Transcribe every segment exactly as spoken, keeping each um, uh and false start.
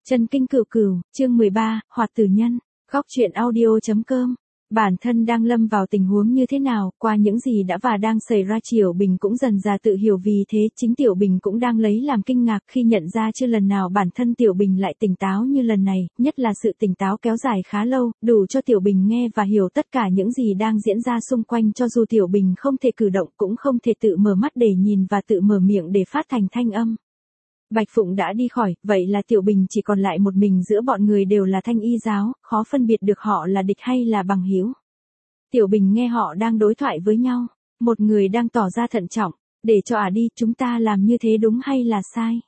Chân kinh cửu cửu, chương mười ba, Hoạt tử nhân, góc truyện audio.com. Bản thân đang lâm vào tình huống như thế nào, qua những gì đã và đang xảy ra Tiểu Bình cũng dần dà tự hiểu, vì thế chính Tiểu Bình cũng đang lấy làm kinh ngạc khi nhận ra chưa lần nào bản thân Tiểu Bình lại tỉnh táo như lần này, nhất là sự tỉnh táo kéo dài khá lâu, đủ cho Tiểu Bình nghe và hiểu tất cả những gì đang diễn ra xung quanh, cho dù Tiểu Bình không thể cử động cũng không thể tự mở mắt để nhìn và tự mở miệng để phát thành thanh âm. Bạch Phụng đã đi khỏi, vậy là Tiểu Bình chỉ còn lại một mình giữa bọn người đều là Thanh Y giáo, khó phân biệt được họ là địch hay là bằng hữu. Tiểu Bình nghe họ đang đối thoại với nhau, một người đang tỏ ra thận trọng, để cho ả đi, chúng ta làm như thế đúng hay là sai?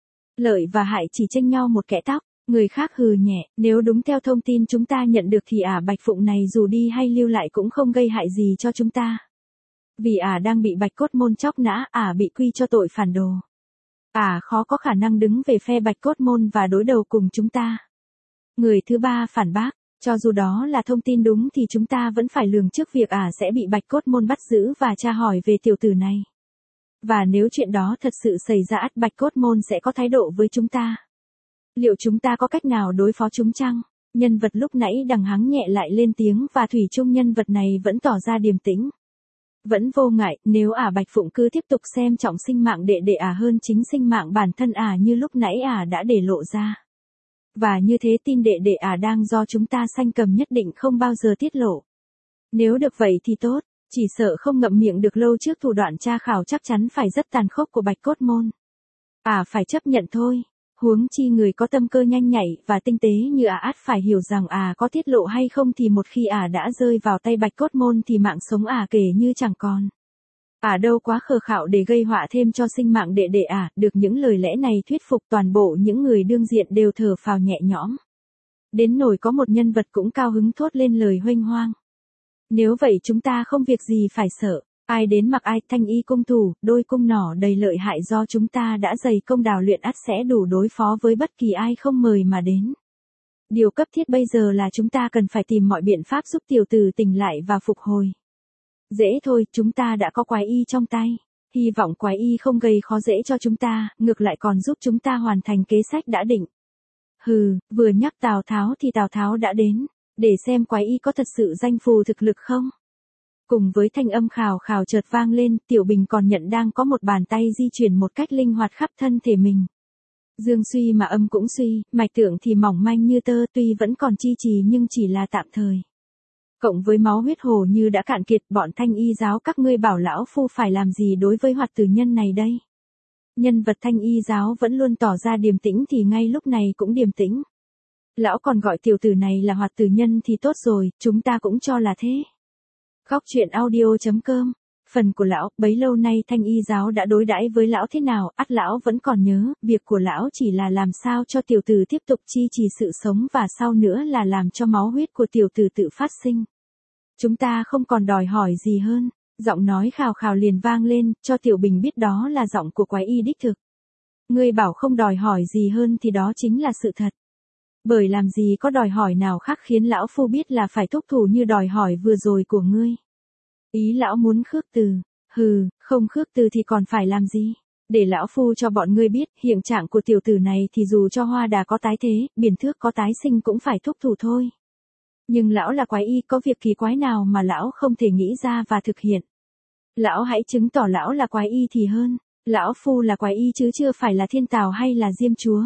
Lợi và hại chỉ tranh nhau một kẽ tóc, người khác hừ nhẹ, nếu đúng theo thông tin chúng ta nhận được thì ả Bạch Phụng này dù đi hay lưu lại cũng không gây hại gì cho chúng ta. Vì ả đang bị Bạch Cốt Môn chóc nã, ả bị quy cho tội phản đồ. Ả à, khó có khả năng đứng về phe Bạch Cốt Môn và đối đầu cùng chúng ta. Người thứ ba phản bác, cho dù đó là thông tin đúng thì chúng ta vẫn phải lường trước việc ả à sẽ bị Bạch Cốt Môn bắt giữ và tra hỏi về tiểu tử này. Và nếu chuyện đó thật sự xảy ra, ắt Bạch Cốt Môn sẽ có thái độ với chúng ta. Liệu chúng ta có cách nào đối phó chúng chăng? Nhân vật lúc nãy đằng hắng nhẹ lại lên tiếng và thủy chung nhân vật này vẫn tỏ ra điềm tĩnh. Vẫn vô ngại, nếu ả Bạch Phụng cứ tiếp tục xem trọng sinh mạng đệ đệ ả hơn chính sinh mạng bản thân ả như lúc nãy ả đã để lộ ra. Và như thế tin đệ đệ ả đang do chúng ta sanh cầm nhất định không bao giờ tiết lộ. Nếu được vậy thì tốt, chỉ sợ không ngậm miệng được lâu trước thủ đoạn tra khảo chắc chắn phải rất tàn khốc của Bạch Cốt Môn. Ả phải chấp nhận thôi, huống chi người có tâm cơ nhanh nhạy và tinh tế như ả ắt phải hiểu rằng ả có tiết lộ hay không thì một khi ả đã rơi vào tay Bạch Cốt Môn thì mạng sống ả kể như chẳng còn. Ả đâu quá khờ khạo để gây họa thêm cho sinh mạng đệ đệ ả, được những lời lẽ này thuyết phục toàn bộ những người đương diện đều thở phào nhẹ nhõm. Đến nỗi có một nhân vật cũng cao hứng thốt lên lời huênh hoang. Nếu vậy chúng ta không việc gì phải sợ. Ai đến mặc ai, Thanh Y cung thủ, đôi cung nỏ đầy lợi hại do chúng ta đã dày công đào luyện ắt sẽ đủ đối phó với bất kỳ ai không mời mà đến. Điều cấp thiết bây giờ là chúng ta cần phải tìm mọi biện pháp giúp tiểu tử tỉnh lại và phục hồi. Dễ thôi, chúng ta đã có quái y trong tay. Hy vọng quái y không gây khó dễ cho chúng ta, ngược lại còn giúp chúng ta hoàn thành kế sách đã định. Hừ, vừa nhắc Tào Tháo thì Tào Tháo đã đến, để xem quái y có thật sự danh phù thực lực không. Cùng với thanh âm khào khào chợt vang lên, Tiểu Bình còn nhận đang có một bàn tay di chuyển một cách linh hoạt khắp thân thể mình. Dương suy mà âm cũng suy, mạch tượng thì mỏng manh như tơ, tuy vẫn còn chi trì nhưng chỉ là tạm thời. Cộng với máu huyết hồ như đã cạn kiệt, bọn Thanh Y giáo các ngươi bảo lão phu phải làm gì đối với Hoạt tử nhân này đây? Nhân vật Thanh Y giáo vẫn luôn tỏ ra điềm tĩnh thì ngay lúc này cũng điềm tĩnh. Lão còn gọi tiểu tử này là Hoạt tử nhân thì tốt rồi, chúng ta cũng cho là thế. Góc truyện audio.com. Phần của lão, bấy lâu nay Thanh Y giáo đã đối đãi với lão thế nào, ắt lão vẫn còn nhớ, việc của lão chỉ là làm sao cho tiểu tử tiếp tục chi trì sự sống và sau nữa là làm cho máu huyết của tiểu tử tự phát sinh. Chúng ta không còn đòi hỏi gì hơn. Giọng nói khào khào liền vang lên, cho Tiểu Bình biết đó là giọng của quái y đích thực. Ngươi bảo không đòi hỏi gì hơn thì đó chính là sự thật. Bởi làm gì có đòi hỏi nào khác khiến lão phu biết là phải thúc thủ như đòi hỏi vừa rồi của ngươi. Ý lão muốn khước từ, hừ, không khước từ thì còn phải làm gì? Để lão phu cho bọn ngươi biết, hiện trạng của tiểu tử này thì dù cho hoa đà có tái thế, biển thước có tái sinh cũng phải thúc thủ thôi. Nhưng lão là quái y, có việc kỳ quái nào mà lão không thể nghĩ ra và thực hiện? Lão hãy chứng tỏ lão là quái y thì hơn. Lão phu là quái y chứ chưa phải là thiên tào hay là diêm chúa.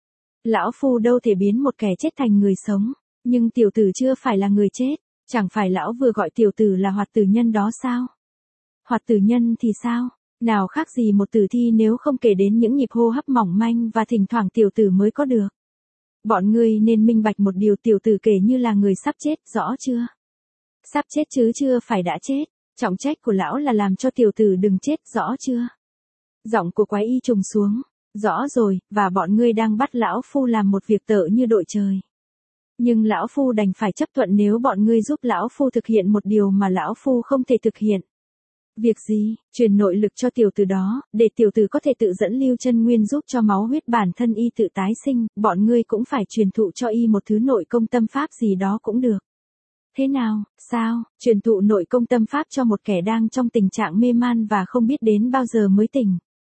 Lão phu đâu thể biến một kẻ chết thành người sống, nhưng tiểu tử chưa phải là người chết, chẳng phải lão vừa gọi tiểu tử là Hoạt tử nhân đó sao? Hoạt tử nhân thì sao? Nào khác gì một tử thi nếu không kể đến những nhịp hô hấp mỏng manh và thỉnh thoảng tiểu tử mới có được. Bọn ngươi nên minh bạch một điều, tiểu tử kể như là người sắp chết, rõ chưa? Sắp chết chứ chưa phải đã chết, trọng trách của lão là làm cho tiểu tử đừng chết, rõ chưa? Giọng của quái y trùng xuống. Rõ rồi, và bọn ngươi đang bắt lão phu làm một việc tợ như đội trời. Nhưng lão phu đành phải chấp thuận nếu bọn ngươi giúp lão phu thực hiện một điều mà lão phu không thể thực hiện. Việc gì? Truyền nội lực cho tiểu tử đó, để tiểu tử có thể tự dẫn lưu chân nguyên giúp cho máu huyết bản thân y tự tái sinh, bọn ngươi cũng phải truyền thụ cho y một thứ nội công tâm pháp gì đó cũng được. Thế nào, sao, truyền thụ nội công tâm pháp cho một kẻ đang trong tình trạng mê man và không biết đến bao giờ mới tỉnh.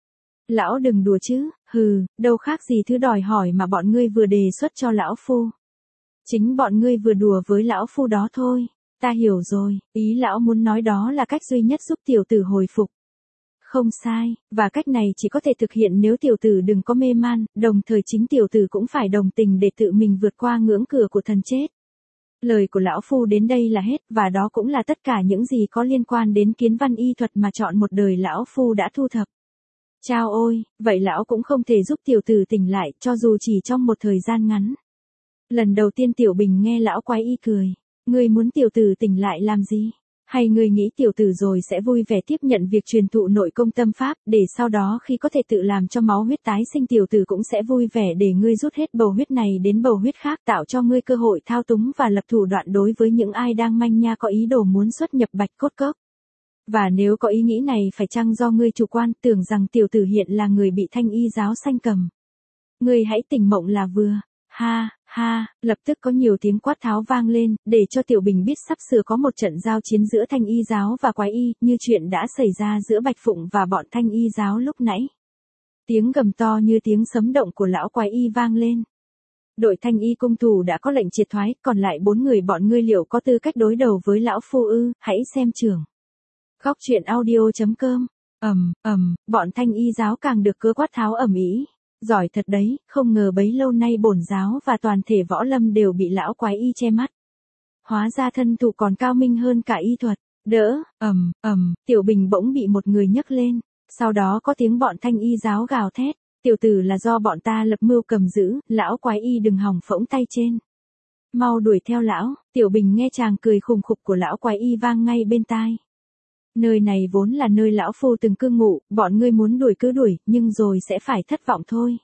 Lão đừng đùa chứ, hừ, đâu khác gì thứ đòi hỏi mà bọn ngươi vừa đề xuất cho lão phu. Chính bọn ngươi vừa đùa với lão phu đó thôi, ta hiểu rồi, ý lão muốn nói đó là cách duy nhất giúp tiểu tử hồi phục. Không sai, và cách này chỉ có thể thực hiện nếu tiểu tử đừng có mê man, đồng thời chính tiểu tử cũng phải đồng tình để tự mình vượt qua ngưỡng cửa của thần chết. Lời của lão phu đến đây là hết, và đó cũng là tất cả những gì có liên quan đến kiến văn y thuật mà chọn một đời lão phu đã thu thập. Chao ôi, vậy lão cũng không thể giúp tiểu tử tỉnh lại, cho dù chỉ trong một thời gian ngắn. Lần đầu tiên Tiểu Bình nghe lão quái y cười. Ngươi muốn tiểu tử tỉnh lại làm gì? Hay ngươi nghĩ tiểu tử rồi sẽ vui vẻ tiếp nhận việc truyền thụ nội công tâm pháp, để sau đó khi có thể tự làm cho máu huyết tái sinh tiểu tử cũng sẽ vui vẻ để ngươi rút hết bầu huyết này đến bầu huyết khác, tạo cho ngươi cơ hội thao túng và lập thủ đoạn đối với những ai đang manh nha có ý đồ muốn xuất nhập Bạch Cốt Cốc. Và nếu có ý nghĩ này phải chăng do ngươi chủ quan, tưởng rằng tiểu tử hiện là người bị Thanh Y giáo sanh cầm. Ngươi hãy tỉnh mộng là vừa. Ha, ha, lập tức có nhiều tiếng quát tháo vang lên, để cho Tiểu Bình biết sắp sửa có một trận giao chiến giữa Thanh Y giáo và Quái Y, như chuyện đã xảy ra giữa Bạch Phụng và bọn Thanh Y giáo lúc nãy. Tiếng gầm to như tiếng sấm động của lão Quái Y vang lên. Đội Thanh Y cung thủ đã có lệnh triệt thoái, còn lại bốn người bọn ngươi liệu có tư cách đối đầu với lão phu ư? Hãy xem trường. Góc truyện audio chấm com. Ầm, ầm, bọn Thanh Y giáo càng được cớ quát tháo ầm ĩ. Giỏi thật đấy, không ngờ bấy lâu nay bổn giáo và toàn thể võ lâm đều bị lão Quái Y che mắt. Hóa ra thân thủ còn cao minh hơn cả y thuật. Đỡ, ầm, ầm, Tiểu Bình bỗng bị một người nhấc lên. Sau đó có tiếng bọn Thanh Y giáo gào thét. Tiểu tử là do bọn ta lập mưu cầm giữ, lão Quái Y đừng hòng phỗng tay trên. Mau đuổi theo lão. Tiểu Bình nghe chàng cười khùng khục của lão Quái Y vang ngay bên tai. Nơi này vốn là nơi lão phu từng cư ngụ, bọn ngươi muốn đuổi cứ đuổi, nhưng rồi sẽ phải thất vọng thôi.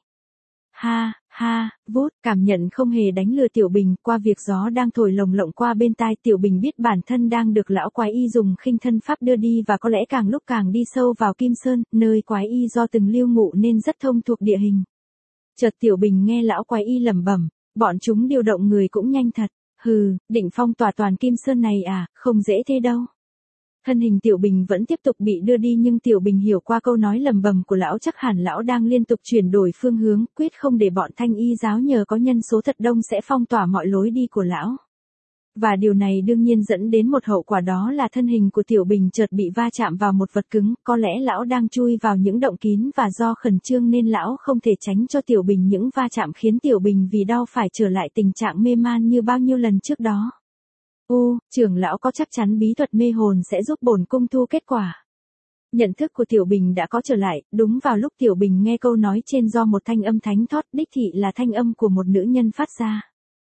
Ha, ha, vút, cảm nhận không hề đánh lừa Tiểu Bình, qua việc gió đang thổi lồng lộng qua bên tai, Tiểu Bình biết bản thân đang được lão Quái Y dùng khinh thân pháp đưa đi và có lẽ càng lúc càng đi sâu vào Kim Sơn, nơi Quái Y do từng lưu ngụ nên rất thông thuộc địa hình. Chợt Tiểu Bình nghe lão Quái Y lẩm bẩm, bọn chúng điều động người cũng nhanh thật, hừ, định phong tỏa toàn Kim Sơn này à, không dễ thế đâu. Thân hình Tiểu Bình vẫn tiếp tục bị đưa đi, nhưng Tiểu Bình hiểu qua câu nói lầm bầm của lão chắc hẳn lão đang liên tục chuyển đổi phương hướng, quyết không để bọn Thanh Y giáo nhờ có nhân số thật đông sẽ phong tỏa mọi lối đi của lão. Và điều này đương nhiên dẫn đến một hậu quả, đó là thân hình của Tiểu Bình chợt bị va chạm vào một vật cứng, có lẽ lão đang chui vào những động kín và do khẩn trương nên lão không thể tránh cho Tiểu Bình những va chạm, khiến Tiểu Bình vì đau phải trở lại tình trạng mê man như bao nhiêu lần trước đó. U, trưởng lão có chắc chắn bí thuật mê hồn sẽ giúp bổn cung thu kết quả. Nhận thức của Tiểu Bình đã có trở lại, đúng vào lúc Tiểu Bình nghe câu nói trên do một thanh âm thánh thót, đích thị là thanh âm của một nữ nhân phát ra.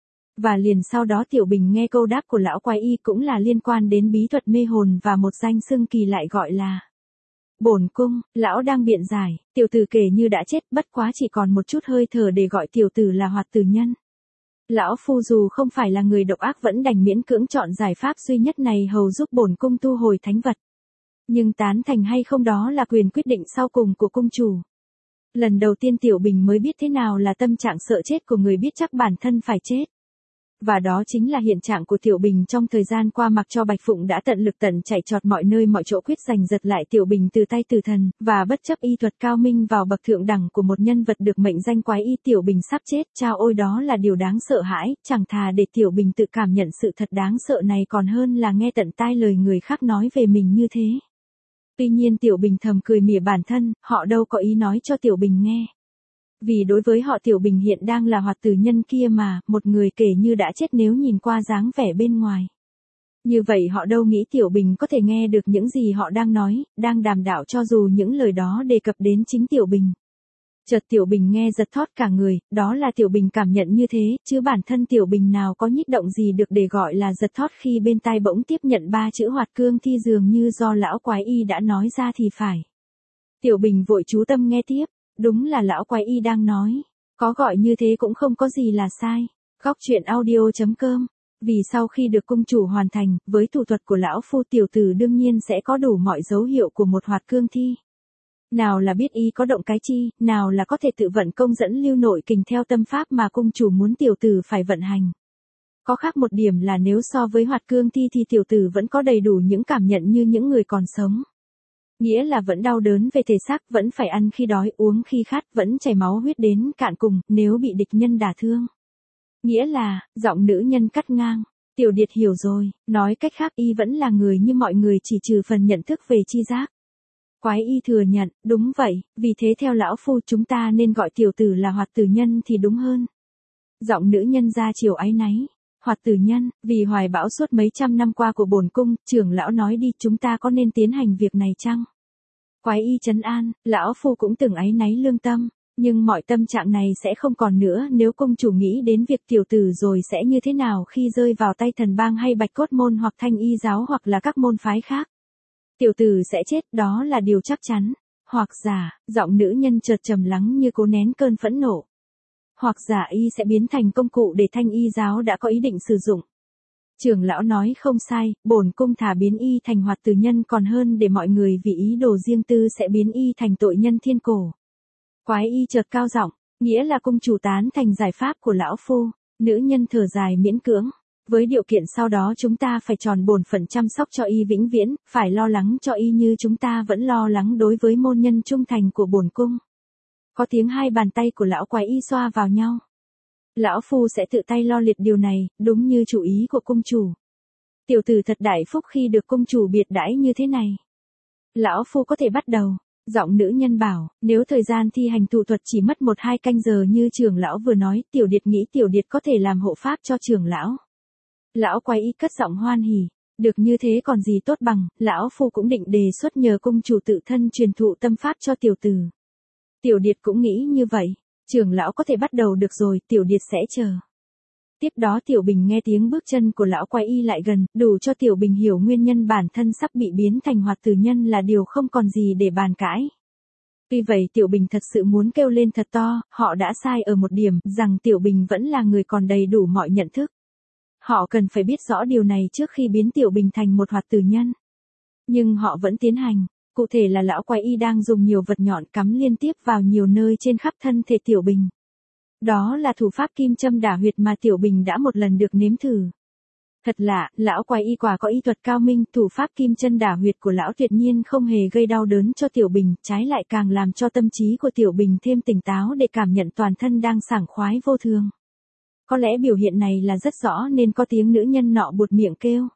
Và liền sau đó Tiểu Bình nghe câu đáp của lão Quái Y cũng là liên quan đến bí thuật mê hồn và một danh xưng kỳ lại gọi là bổn cung. Lão đang biện giải, tiểu tử kể như đã chết, bất quá chỉ còn một chút hơi thở để gọi tiểu tử là Hoạt Tử Nhân. Lão phu dù không phải là người độc ác vẫn đành miễn cưỡng chọn giải pháp duy nhất này hầu giúp bổn cung thu hồi thánh vật. Nhưng tán thành hay không đó là quyền quyết định sau cùng của cung chủ. Lần đầu tiên Tiểu Bình mới biết thế nào là tâm trạng sợ chết của người biết chắc bản thân phải chết. Và đó chính là hiện trạng của Tiểu Bình trong thời gian qua, mặc cho Bạch Phụng đã tận lực tận chạy trọt mọi nơi mọi chỗ quyết giành giật lại Tiểu Bình từ tay tử thần, và bất chấp y thuật cao minh vào bậc thượng đẳng của một nhân vật được mệnh danh Quái Y, Tiểu Bình sắp chết. Chao ôi, đó là điều đáng sợ hãi, chẳng thà để Tiểu Bình tự cảm nhận sự thật đáng sợ này còn hơn là nghe tận tai lời người khác nói về mình như thế. Tuy nhiên Tiểu Bình thầm cười mỉa bản thân, họ đâu có ý nói cho Tiểu Bình nghe. Vì đối với họ Tiểu Bình hiện đang là Hoạt Tử Nhân kia mà, một người kể như đã chết nếu nhìn qua dáng vẻ bên ngoài. Như vậy họ đâu nghĩ Tiểu Bình có thể nghe được những gì họ đang nói, đang đàm đạo, cho dù những lời đó đề cập đến chính Tiểu Bình. Chợt Tiểu Bình nghe giật thót cả người, đó là Tiểu Bình cảm nhận như thế, chứ bản thân Tiểu Bình nào có nhích động gì được để gọi là giật thót khi bên tai bỗng tiếp nhận ba chữ Hoạt Cương Thi, dường như do lão Quái Y đã nói ra thì phải. Tiểu Bình vội chú tâm nghe tiếp. Đúng là lão Quái Y đang nói. Có gọi như thế cũng không có gì là sai. Góc truyện audio chấm com. Vì sau khi được cung chủ hoàn thành, với thủ thuật của lão phu, tiểu tử đương nhiên sẽ có đủ mọi dấu hiệu của một Hoạt Cương Thi. Nào là biết y có động cái chi, nào là có thể tự vận công dẫn lưu nội kình theo tâm pháp mà cung chủ muốn tiểu tử phải vận hành. Có khác một điểm là nếu so với Hoạt Cương Thi thì tiểu tử vẫn có đầy đủ những cảm nhận như những người còn sống. Nghĩa là vẫn đau đớn về thể xác, vẫn phải ăn khi đói, uống khi khát, vẫn chảy máu huyết đến cạn cùng, nếu bị địch nhân đả thương. Nghĩa là, giọng nữ nhân cắt ngang. Tiểu Điệt hiểu rồi, nói cách khác y vẫn là người như mọi người chỉ trừ phần nhận thức về chi giác. Quái y thừa nhận, đúng vậy, vì thế theo lão phu chúng ta nên gọi tiểu tử là Hoạt Tử Nhân thì đúng hơn. Giọng nữ nhân ra chiều áy náy. Hoạt Tử Nhân, vì hoài bão suốt mấy trăm năm qua của bổn cung, trưởng lão nói đi chúng ta có nên tiến hành việc này chăng? Quái y trấn an, lão phu cũng từng áy náy lương tâm, nhưng mọi tâm trạng này sẽ không còn nữa nếu cung chủ nghĩ đến việc tiểu tử rồi sẽ như thế nào khi rơi vào tay thần bang hay bạch cốt môn hoặc thanh y giáo hoặc là các môn phái khác. Tiểu tử sẽ chết, đó là điều chắc chắn. Hoặc giả, giọng nữ nhân chợt trầm lắng như cố nén cơn phẫn nộ. Hoặc giả y sẽ biến thành công cụ để thanh y giáo đã có ý định sử dụng. Trưởng lão nói không sai, bổn cung thả biến y thành Hoạt Tử Nhân còn hơn để mọi người vì ý đồ riêng tư sẽ biến y thành tội nhân thiên cổ. Quái y chợt cao giọng, nghĩa là cung chủ tán thành giải pháp của lão phu. Nữ nhân thở dài miễn cưỡng. Với điều kiện sau đó chúng ta phải tròn bổn phận chăm sóc cho y vĩnh viễn, phải lo lắng cho y như chúng ta vẫn lo lắng đối với môn nhân trung thành của bổn cung. Có tiếng hai bàn tay của lão quái y xoa vào nhau. Lão phu sẽ tự tay lo liệt điều này, đúng như chủ ý của cung chủ. Tiểu tử thật đại phúc khi được cung chủ biệt đãi như thế này. Lão phu có thể bắt đầu. Giọng nữ nhân bảo, nếu thời gian thi hành thủ thuật chỉ mất một hai canh giờ như trưởng lão vừa nói, Tiểu Điệt nghĩ Tiểu Điệt có thể làm hộ pháp cho trưởng lão. Lão quái y cất giọng hoan hỉ, được như thế còn gì tốt bằng, lão phu cũng định đề xuất nhờ cung chủ tự thân truyền thụ tâm pháp cho tiểu tử. Tiểu Điệt cũng nghĩ như vậy, trưởng lão có thể bắt đầu được rồi, Tiểu Điệt sẽ chờ. Tiếp đó Tiểu Bình nghe tiếng bước chân của lão quái y lại gần, đủ cho Tiểu Bình hiểu nguyên nhân bản thân sắp bị biến thành Hoạt Tử Nhân là điều không còn gì để bàn cãi. Tuy vậy Tiểu Bình thật sự muốn kêu lên thật to, họ đã sai ở một điểm, rằng Tiểu Bình vẫn là người còn đầy đủ mọi nhận thức. Họ cần phải biết rõ điều này trước khi biến Tiểu Bình thành một Hoạt Tử Nhân. Nhưng họ vẫn tiến hành, cụ thể là lão quái y đang dùng nhiều vật nhọn cắm liên tiếp vào nhiều nơi trên khắp thân thể Tiểu Bình. Đó là thủ pháp kim châm đả huyệt mà Tiểu Bình đã một lần được nếm thử. Thật lạ, lão quái y quả có y thuật cao minh, thủ pháp kim chân đả huyệt của lão tuyệt nhiên không hề gây đau đớn cho Tiểu Bình, trái lại càng làm cho tâm trí của Tiểu Bình thêm tỉnh táo để cảm nhận toàn thân đang sảng khoái vô thường. Có lẽ biểu hiện này là rất rõ nên có tiếng nữ nhân nọ buột miệng kêu.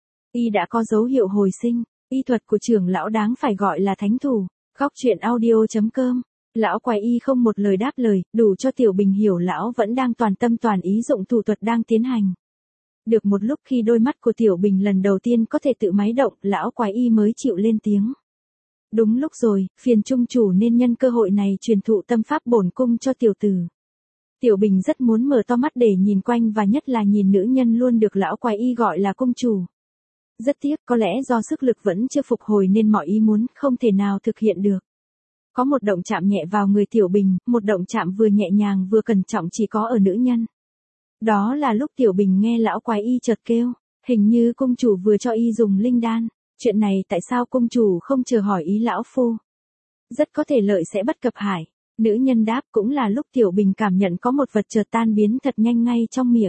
Y đã có dấu hiệu hồi sinh, y thuật của trưởng lão đáng phải gọi là thánh thủ. Góc truyện audio chấm com. Lão quái y không một lời đáp lời, đủ cho Tiểu Bình hiểu lão vẫn đang toàn tâm toàn ý dụng thủ thuật đang tiến hành. Được một lúc khi đôi mắt của Tiểu Bình lần đầu tiên có thể tự máy động, lão quái y mới chịu lên tiếng. Đúng lúc rồi, phiền trung chủ nên nhân cơ hội này truyền thụ tâm pháp bổn cung cho tiểu tử. Tiểu Bình rất muốn mở to mắt để nhìn quanh và nhất là nhìn nữ nhân luôn được lão quái y gọi là cung chủ. Rất tiếc, có lẽ do sức lực vẫn chưa phục hồi nên mọi ý muốn không thể nào thực hiện được. Có một động chạm nhẹ vào người Tiểu Bình, một động chạm vừa nhẹ nhàng vừa cẩn trọng chỉ có ở nữ nhân. Đó là lúc Tiểu Bình nghe lão quái y chợt kêu, hình như cung chủ vừa cho y dùng linh đan, chuyện này tại sao cung chủ không chờ hỏi ý lão phu? Rất có thể lợi sẽ bất cập hại. Nữ nhân đáp, cũng là lúc Tiểu Bình cảm nhận có một vật chợt tan biến thật nhanh ngay trong miệng.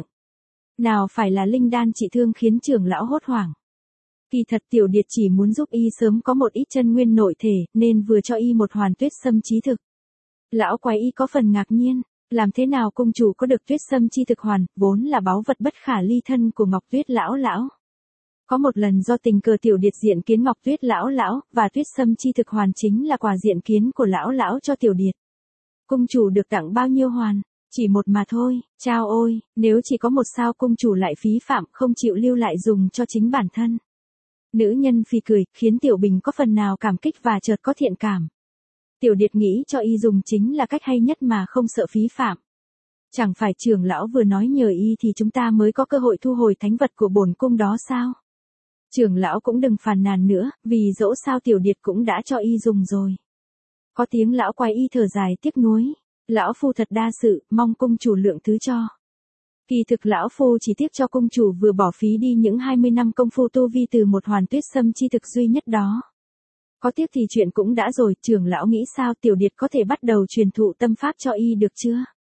Nào phải là linh đan trị thương khiến trưởng lão hốt hoảng. Kỳ thật Tiểu Điệt chỉ muốn giúp y sớm có một ít chân nguyên nội thể, nên vừa cho y một hoàn tuyết sâm chí thực. Lão quái y có phần ngạc nhiên, làm thế nào cung chủ có được tuyết sâm chi thực hoàn, vốn là báu vật bất khả ly thân của Ngọc Tuyết lão lão. Có một lần do tình cờ Tiểu Điệt diện kiến Ngọc Tuyết lão lão, và tuyết sâm chi thực hoàn chính là quà diện kiến của lão lão cho Tiểu Điệt. Cung chủ được tặng bao nhiêu hoàn? Chỉ một mà thôi, chao ôi, nếu chỉ có một sao cung chủ lại phí phạm không chịu lưu lại dùng cho chính bản thân. Nữ nhân phì cười, khiến Tiểu Bình có phần nào cảm kích và chợt có thiện cảm. Tiểu Điệt nghĩ cho y dùng chính là cách hay nhất mà không sợ phí phạm. Chẳng phải trưởng lão vừa nói nhờ y thì chúng ta mới có cơ hội thu hồi thánh vật của bổn cung đó sao? Trưởng lão cũng đừng phàn nàn nữa, vì dẫu sao Tiểu Điệt cũng đã cho y dùng rồi. Có tiếng lão quái y thở dài tiếc nuối. Lão phu thật đa sự, mong cung chủ lượng thứ cho. Kỳ thực lão phu chỉ tiếc cho cung chủ vừa bỏ phí đi những hai mươi năm công phu tu vi từ một hoàn tuyết sâm chi thực duy nhất đó. Có tiếc thì chuyện cũng đã rồi, trưởng lão nghĩ sao Tiểu Điệt có thể bắt đầu truyền thụ tâm pháp cho y được chưa?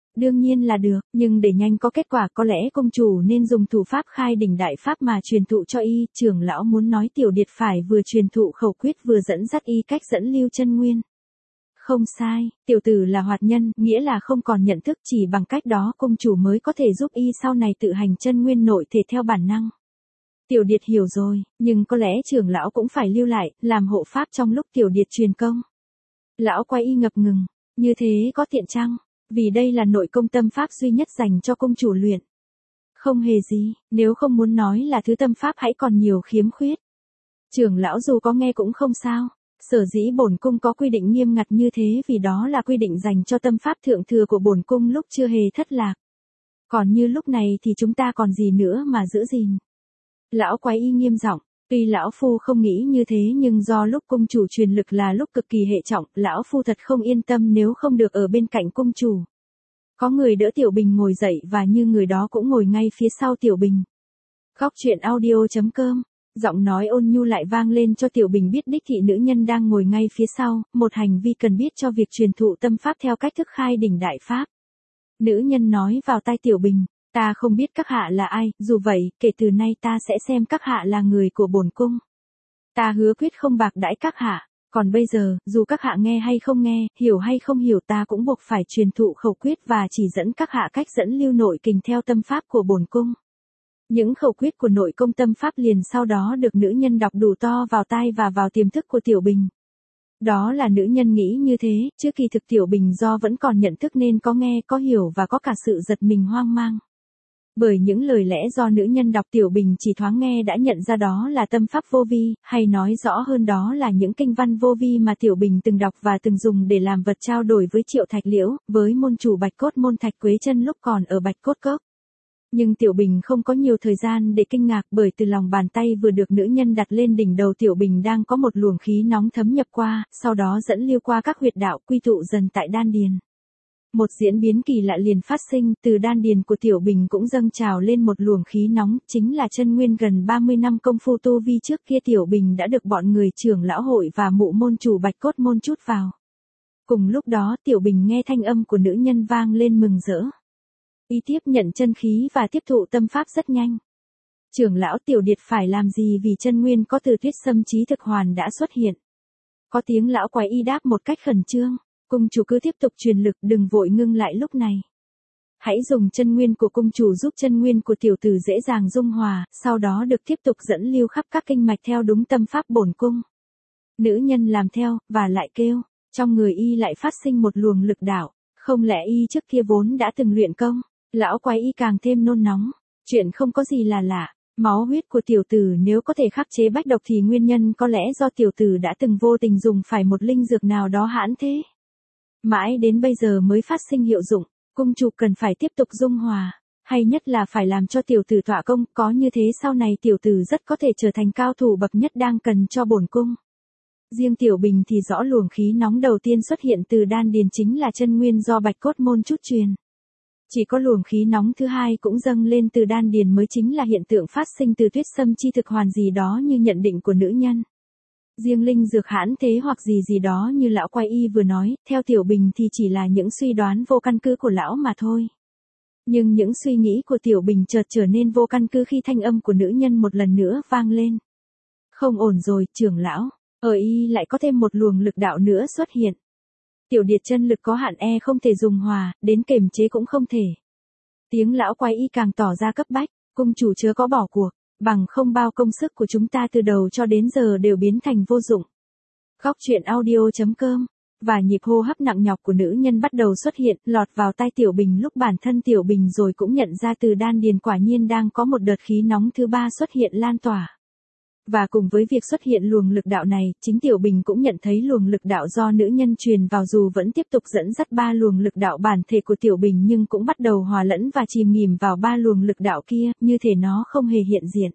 Đương nhiên là được, nhưng để nhanh có kết quả có lẽ công chủ nên dùng thủ pháp khai đỉnh đại pháp mà truyền thụ cho y, trưởng lão muốn nói Tiểu Điệt phải vừa truyền thụ khẩu quyết vừa dẫn dắt y cách dẫn lưu chân nguyên. Không sai, tiểu tử là hoạt nhân, nghĩa là không còn nhận thức, chỉ bằng cách đó công chủ mới có thể giúp y sau này tự hành chân nguyên nội thể theo bản năng. Tiểu Điệt hiểu rồi, nhưng có lẽ trưởng lão cũng phải lưu lại, làm hộ pháp trong lúc Tiểu Điệt truyền công. Lão quay y ngập ngừng, như thế có tiện chăng? Vì đây là nội công tâm pháp duy nhất dành cho công chủ luyện. Không hề gì, nếu không muốn nói là thứ tâm pháp hãy còn nhiều khiếm khuyết. Trưởng lão dù có nghe cũng không sao. Sở dĩ bổn cung có quy định nghiêm ngặt như thế vì đó là quy định dành cho tâm pháp thượng thừa của bổn cung lúc chưa hề thất lạc. Còn như lúc này thì chúng ta còn gì nữa mà giữ gìn. Lão quái y nghiêm giọng, tuy lão phu không nghĩ như thế nhưng do lúc cung chủ truyền lực là lúc cực kỳ hệ trọng, lão phu thật không yên tâm nếu không được ở bên cạnh cung chủ. Có người đỡ Tiểu Bình ngồi dậy và như người đó cũng ngồi ngay phía sau Tiểu Bình. Góc truyện audio chấm com. Giọng nói ôn nhu lại vang lên cho Tiểu Bình biết đích thị nữ nhân đang ngồi ngay phía sau, một hành vi cần biết cho việc truyền thụ tâm pháp theo cách thức khai đỉnh đại pháp. Nữ nhân nói vào tai Tiểu Bình, ta không biết các hạ là ai, dù vậy, kể từ nay ta sẽ xem các hạ là người của bổn cung. Ta hứa quyết không bạc đãi các hạ, còn bây giờ, dù các hạ nghe hay không nghe, hiểu hay không hiểu ta cũng buộc phải truyền thụ khẩu quyết và chỉ dẫn các hạ cách dẫn lưu nội kình theo tâm pháp của bổn cung. Những khẩu quyết của nội công tâm pháp liền sau đó được nữ nhân đọc đủ to vào tai và vào tiềm thức của Tiểu Bình. Đó là nữ nhân nghĩ như thế, chứ kỳ thực Tiểu Bình do vẫn còn nhận thức nên có nghe, có hiểu và có cả sự giật mình hoang mang. Bởi những lời lẽ do nữ nhân đọc Tiểu Bình chỉ thoáng nghe đã nhận ra đó là tâm pháp vô vi, hay nói rõ hơn đó là những kinh văn vô vi mà Tiểu Bình từng đọc và từng dùng để làm vật trao đổi với Triệu Thạch Liễu, với môn chủ Bạch Cốt môn Thạch Quế Chân lúc còn ở Bạch Cốt Cốc. Nhưng Tiểu Bình không có nhiều thời gian để kinh ngạc bởi từ lòng bàn tay vừa được nữ nhân đặt lên đỉnh đầu Tiểu Bình đang có một luồng khí nóng thấm nhập qua, sau đó dẫn lưu qua các huyệt đạo quy tụ dần tại đan điền. Một diễn biến kỳ lạ liền phát sinh, từ đan điền của Tiểu Bình cũng dâng trào lên một luồng khí nóng, chính là chân nguyên gần ba mươi năm công phu tu vi trước kia Tiểu Bình đã được bọn người trưởng lão hội và mụ môn chủ Bạch Cốt môn chút vào. Cùng lúc đó Tiểu Bình nghe thanh âm của nữ nhân vang lên mừng rỡ. Y tiếp nhận chân khí và tiếp thụ tâm pháp rất nhanh. Trưởng lão Tiểu Điệt phải làm gì vì chân nguyên có từ Tuyết Sâm Chí Thực Hoàn đã xuất hiện. Có tiếng lão quái y đáp một cách khẩn trương, cung chủ cứ tiếp tục truyền lực, đừng vội ngưng lại lúc này. Hãy dùng chân nguyên của cung chủ giúp chân nguyên của tiểu tử dễ dàng dung hòa, sau đó được tiếp tục dẫn lưu khắp các kinh mạch theo đúng tâm pháp bổn cung. Nữ nhân làm theo, và lại kêu, trong người y lại phát sinh một luồng lực đạo, không lẽ y trước kia vốn đã từng luyện công. Lão quái y càng thêm nôn nóng, chuyện không có gì là lạ, máu huyết của tiểu tử nếu có thể khắc chế bách độc thì nguyên nhân có lẽ do tiểu tử đã từng vô tình dùng phải một linh dược nào đó hãn thế. Mãi đến bây giờ mới phát sinh hiệu dụng, cung chủ cần phải tiếp tục dung hòa, hay nhất là phải làm cho tiểu tử tọa công, có như thế sau này tiểu tử rất có thể trở thành cao thủ bậc nhất đang cần cho bổn cung. Riêng Tiểu Bình thì rõ luồng khí nóng đầu tiên xuất hiện từ đan điền chính là chân nguyên do Bạch Cốt môn chút truyền. Chỉ có luồng khí nóng thứ hai cũng dâng lên từ đan điền mới chính là hiện tượng phát sinh từ Tuyết Sâm Chi Thực Hoàn gì đó như nhận định của nữ nhân. Riêng linh dược hãn thế hoặc gì gì đó như lão quái y vừa nói, theo Tiểu Bình thì chỉ là những suy đoán vô căn cứ của lão mà thôi. Nhưng những suy nghĩ của Tiểu Bình chợt trở nên vô căn cứ khi thanh âm của nữ nhân một lần nữa vang lên. Không ổn rồi, trưởng lão, ở y lại có thêm một luồng lực đạo nữa xuất hiện. Tiểu Điệt chân lực có hạn e không thể dùng hòa, đến kiềm chế cũng không thể. Tiếng lão quái y càng tỏ ra cấp bách, cung chủ chớ có bỏ cuộc, bằng không bao công sức của chúng ta từ đầu cho đến giờ đều biến thành vô dụng. Góc truyện audio chấm com. Và nhịp hô hấp nặng nhọc của nữ nhân bắt đầu xuất hiện, lọt vào tai Tiểu Bình lúc bản thân Tiểu Bình rồi cũng nhận ra từ đan điền quả nhiên đang có một đợt khí nóng thứ ba xuất hiện lan tỏa. Và cùng với việc xuất hiện luồng lực đạo này, chính Tiểu Bình cũng nhận thấy luồng lực đạo do nữ nhân truyền vào dù vẫn tiếp tục dẫn dắt ba luồng lực đạo bản thể của Tiểu Bình nhưng cũng bắt đầu hòa lẫn và chìm nghỉm vào ba luồng lực đạo kia, như thể nó không hề hiện diện.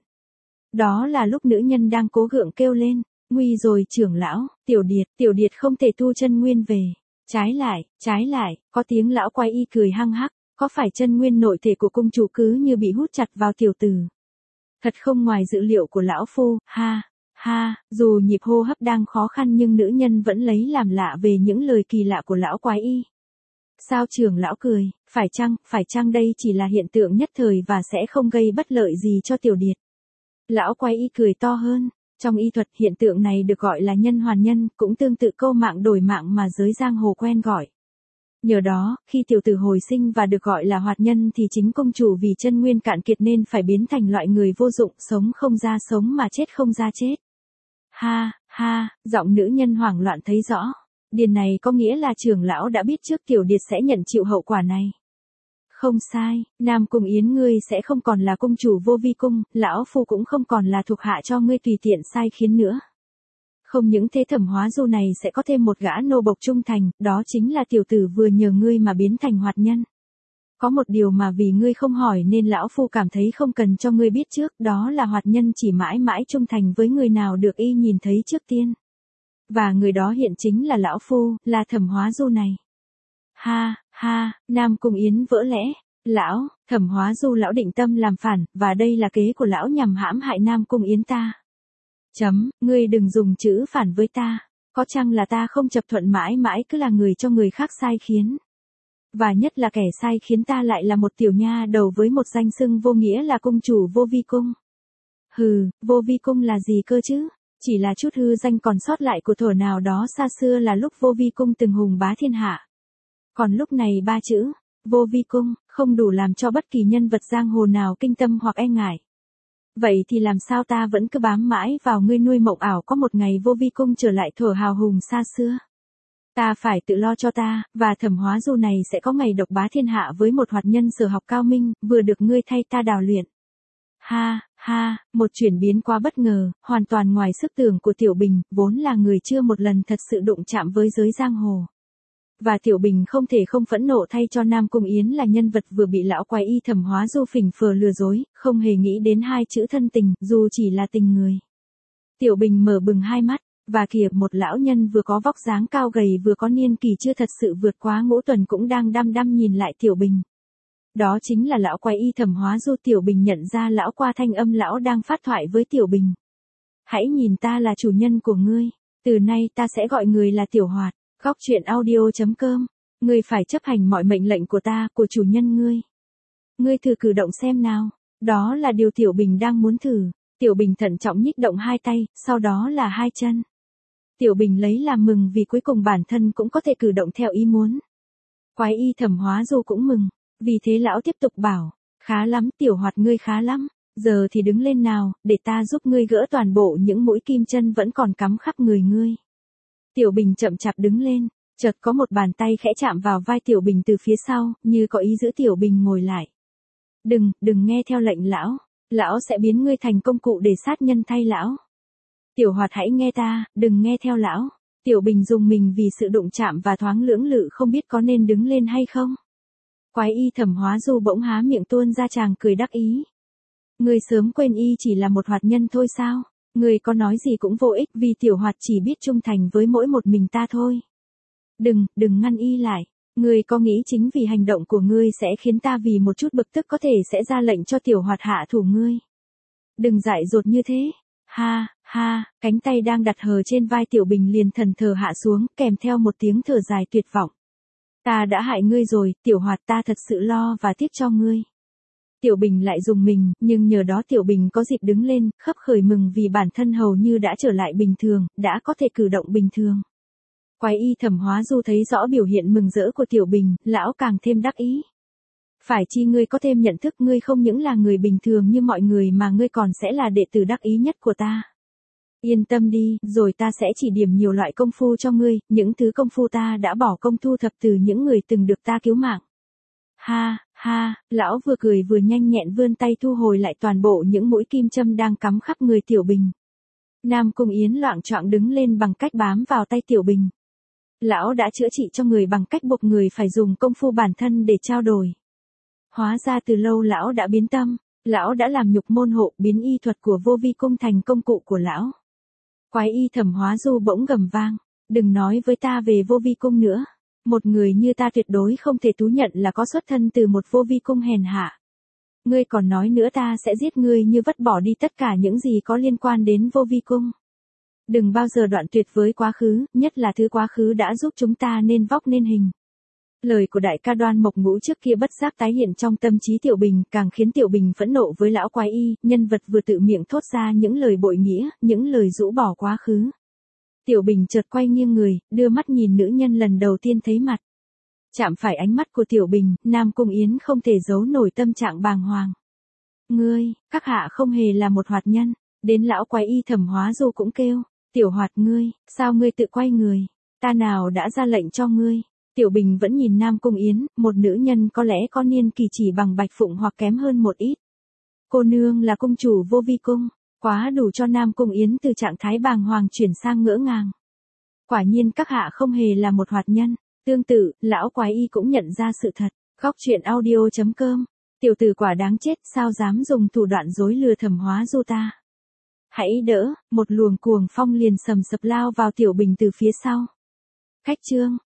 Đó là lúc nữ nhân đang cố gượng kêu lên, nguy rồi trưởng lão, Tiểu Điệt, Tiểu Điệt không thể tu chân nguyên về. Trái lại, trái lại, có tiếng lão quái y cười hăng hắc, có phải chân nguyên nội thể của cung chủ cứ như bị hút chặt vào tiểu tử. Thật không ngoài dự liệu của lão phu, ha, ha, dù nhịp hô hấp đang khó khăn nhưng nữ nhân vẫn lấy làm lạ về những lời kỳ lạ của lão quái y. Sao trưởng lão cười, phải chăng, phải chăng đây chỉ là hiện tượng nhất thời và sẽ không gây bất lợi gì cho Tiểu Điệt. Lão quái y cười to hơn, trong y thuật hiện tượng này được gọi là nhân hoàn nhân, cũng tương tự câu mạng đổi mạng mà giới giang hồ quen gọi. Nhờ đó, khi tiểu tử hồi sinh và được gọi là hoạt nhân thì chính công chủ vì chân nguyên cạn kiệt nên phải biến thành loại người vô dụng, sống không ra sống mà chết không ra chết. Ha, ha, giọng nữ nhân hoảng loạn thấy rõ. Điền này có nghĩa là trưởng lão đã biết trước Tiểu Điệt sẽ nhận chịu hậu quả này. Không sai, Nam Cung Yến ngươi sẽ không còn là cung chủ Vô Vi Cung, lão phu cũng không còn là thuộc hạ cho ngươi tùy tiện sai khiến nữa. Không những thế Thẩm Hóa Du này sẽ có thêm một gã nô bộc trung thành, đó chính là tiểu tử vừa nhờ ngươi mà biến thành hoạt nhân. Có một điều mà vì ngươi không hỏi nên lão phu cảm thấy không cần cho ngươi biết trước, đó là hoạt nhân chỉ mãi mãi trung thành với người nào được y nhìn thấy trước tiên. Và người đó hiện chính là lão phu, là Thẩm Hóa Du này. Ha, ha, Nam Cung Yến vỡ lẽ. Lão, Thẩm Hóa Du lão định tâm làm phản, và đây là kế của lão nhằm hãm hại Nam Cung Yến ta. Chấm, ngươi đừng dùng chữ phản với ta. Có chăng là ta không chấp thuận mãi mãi cứ là người cho người khác sai khiến. Và nhất là kẻ sai khiến ta lại là một tiểu nha đầu với một danh xưng vô nghĩa là cung chủ Vô Vi Cung. Hừ, Vô Vi Cung là gì cơ chứ? Chỉ là chút hư danh còn sót lại của thuở nào đó xa xưa là lúc Vô Vi Cung từng hùng bá thiên hạ. Còn lúc này ba chữ, Vô Vi Cung, không đủ làm cho bất kỳ nhân vật giang hồ nào kinh tâm hoặc e ngại. Vậy thì làm sao ta vẫn cứ bám mãi vào ngươi nuôi mộng ảo có một ngày Vô Vi Cung trở lại thuở hào hùng xa xưa. Ta phải tự lo cho ta, và Thẩm Hóa Du này sẽ có ngày độc bá thiên hạ với một hoạt nhân sở học cao minh, vừa được ngươi thay ta đào luyện. Ha, ha, một chuyển biến quá bất ngờ, hoàn toàn ngoài sức tưởng của Tiểu Bình, vốn là người chưa một lần thật sự đụng chạm với giới giang hồ. Và Tiểu Bình không thể không phẫn nộ thay cho Nam Cung Yến là nhân vật vừa bị lão quái y Thẩm Hóa Du phỉnh phờ lừa dối, không hề nghĩ đến hai chữ thân tình, dù chỉ là tình người. Tiểu Bình mở bừng hai mắt, và kìa một lão nhân vừa có vóc dáng cao gầy vừa có niên kỳ chưa thật sự vượt quá ngũ tuần cũng đang đăm đăm nhìn lại Tiểu Bình. Đó chính là lão quái y Thẩm Hóa Du. Tiểu Bình nhận ra lão qua thanh âm lão đang phát thoại với Tiểu Bình. Hãy nhìn ta là chủ nhân của ngươi, từ nay ta sẽ gọi người là Tiểu Hoạt. Góc truyện audio chấm com, ngươi phải chấp hành mọi mệnh lệnh của ta, của chủ nhân ngươi. Ngươi thử cử động xem nào, đó là điều Tiểu Bình đang muốn thử. Tiểu Bình thận trọng nhích động hai tay, sau đó là hai chân. Tiểu Bình lấy làm mừng vì cuối cùng bản thân cũng có thể cử động theo ý muốn. Quái y Thẩm Hóa Du cũng mừng, vì thế lão tiếp tục bảo, khá lắm Tiểu Hoạt ngươi khá lắm, giờ thì đứng lên nào, để ta giúp ngươi gỡ toàn bộ những mũi kim chân vẫn còn cắm khắp người ngươi. Tiểu Bình chậm chạp đứng lên, chợt có một bàn tay khẽ chạm vào vai Tiểu Bình từ phía sau, như có ý giữ Tiểu Bình ngồi lại. Đừng, đừng nghe theo lệnh lão, lão sẽ biến ngươi thành công cụ để sát nhân thay lão. Tiểu Hoạt hãy nghe ta, đừng nghe theo lão. Tiểu Bình rùng mình vì sự đụng chạm và thoáng lưỡng lự không biết có nên đứng lên hay không. Quái y Thẩm Hóa Du bỗng há miệng tuôn ra tràng cười đắc ý. Ngươi sớm quên y chỉ là một hoạt nhân thôi sao? Ngươi có nói gì cũng vô ích vì Tiểu Hoạt chỉ biết trung thành với mỗi một mình ta thôi. Đừng, đừng ngăn y lại. Ngươi có nghĩ chính vì hành động của ngươi sẽ khiến ta vì một chút bực tức có thể sẽ ra lệnh cho Tiểu Hoạt hạ thủ ngươi. Đừng dại dột như thế. Ha, ha, cánh tay đang đặt hờ trên vai Tiểu Bình liền thần thờ hạ xuống, kèm theo một tiếng thở dài tuyệt vọng. Ta đã hại ngươi rồi, Tiểu Hoạt, ta thật sự lo và tiếc cho ngươi. Tiểu Bình lại rùng mình, nhưng nhờ đó Tiểu Bình có dịp đứng lên, khấp khởi mừng vì bản thân hầu như đã trở lại bình thường, đã có thể cử động bình thường. Quái y Thẩm Hóa Du thấy rõ biểu hiện mừng rỡ của Tiểu Bình, lão càng thêm đắc ý. Phải chi ngươi có thêm nhận thức ngươi không những là người bình thường như mọi người mà ngươi còn sẽ là đệ tử đắc ý nhất của ta. Yên tâm đi, rồi ta sẽ chỉ điểm nhiều loại công phu cho ngươi, những thứ công phu ta đã bỏ công thu thập từ những người từng được ta cứu mạng. Ha, ha, lão vừa cười vừa nhanh nhẹn vươn tay thu hồi lại toàn bộ những mũi kim châm đang cắm khắp người Tiểu Bình. Nam Cung Yến loạng choạng đứng lên bằng cách bám vào tay Tiểu Bình. Lão đã chữa trị cho người bằng cách buộc người phải dùng công phu bản thân để trao đổi. Hóa ra từ lâu lão đã biến tâm, lão đã làm nhục môn hộ, biến y thuật của Vô Vi Cung thành công cụ của lão. Quái y Thẩm Hóa Du bỗng gầm vang, đừng nói với ta về Vô Vi Cung nữa. Một người như ta tuyệt đối không thể thú nhận là có xuất thân từ một Vô Vi Cung hèn hạ. Ngươi còn nói nữa ta sẽ giết ngươi như vứt bỏ đi tất cả những gì có liên quan đến Vô Vi Cung. Đừng bao giờ đoạn tuyệt với quá khứ, nhất là thứ quá khứ đã giúp chúng ta nên vóc nên hình. Lời của đại ca Đoan Mộc Ngũ trước kia bất giác tái hiện trong tâm trí Tiểu Bình, càng khiến Tiểu Bình phẫn nộ với lão quái y, nhân vật vừa tự miệng thốt ra những lời bội nghĩa, những lời rũ bỏ quá khứ. Tiểu Bình chợt quay nghiêng người, đưa mắt nhìn nữ nhân lần đầu tiên thấy mặt. Chạm phải ánh mắt của Tiểu Bình, Nam Cung Yến không thể giấu nổi tâm trạng bàng hoàng. Ngươi, các hạ không hề là một hoạt nhân, đến lão quái y Thẩm Hóa Du cũng kêu, Tiểu Hoạt ngươi, sao ngươi tự quay người, ta nào đã ra lệnh cho ngươi. Tiểu Bình vẫn nhìn Nam Cung Yến, một nữ nhân có lẽ có niên kỳ chỉ bằng Bạch Phụng hoặc kém hơn một ít. Cô nương là cung chủ Vô Vi Cung, quá đủ cho Nam Cung Yến từ trạng thái bàng hoàng chuyển sang ngỡ ngàng. Quả nhiên các hạ không hề là một hoạt nhân, tương tự, lão quái y cũng nhận ra sự thật. Góc truyện audio chấm com, tiểu tử quả đáng chết, sao dám dùng thủ đoạn dối lừa Thẩm Hóa Du ta. Hãy đỡ, một luồng cuồng phong liền sầm sập lao vào Tiểu Bình từ phía sau. Khách trương,